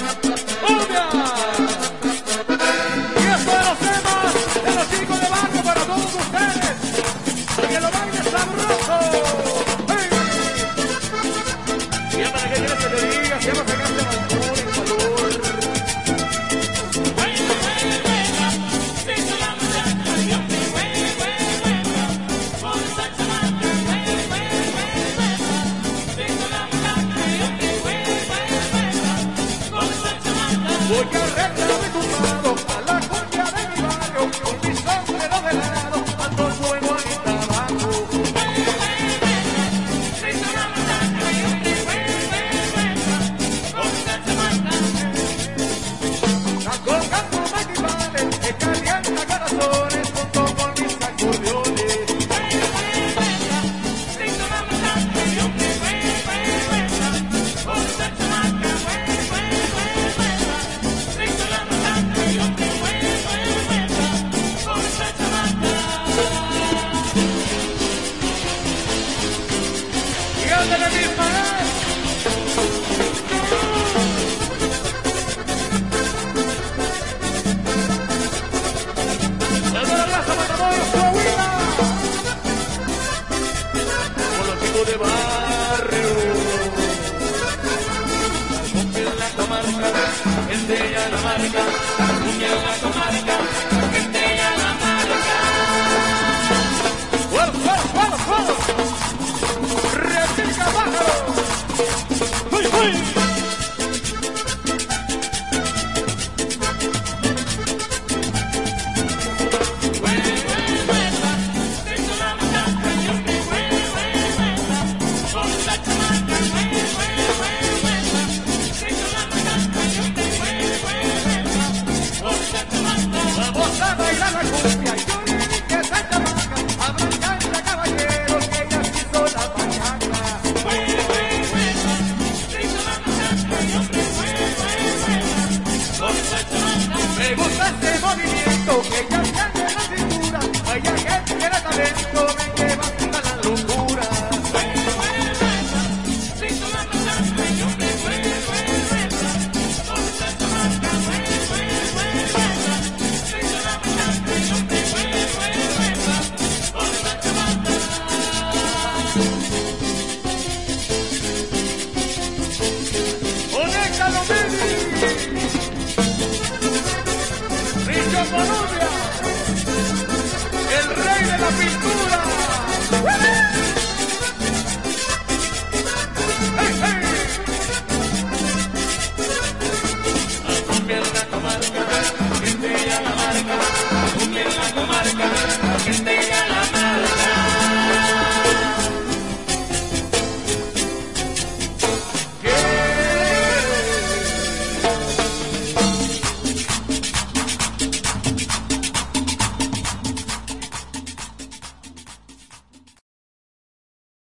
¡Cumbia! Y esto de los temas de los chicos de barrio para todos ustedes. Que lo bailen sabroso. ¡Hey! Siempre que quieres que te diga, siempre se cambia el alcohol, el calor. Voy a arreglarme tumbado a la cumbia de mi barrio, con mi sombrero de lado, ando fuego y tabaco. Saco canto maquinales que calienta corazones junto con mis acordeones. ¡Gigante de mi pared! ¡El de la raza Matamoros, Coahuila! Con los chicos de barrio. La cumbia en la comarca, gente ya la marca. La cumbia en la comarca, gente ya la marca. ¡Fuego, fuego, fuego, fuego! ¡Repica, pájaro! ¡Uy, uy! Vamos a bailar la cumbia y yo le dije a esa chamaca, abrandanza caballeros que ella se hizo la pañaca. Me gusta este movimiento que ella tiene en la cintura, ella que tiene talento.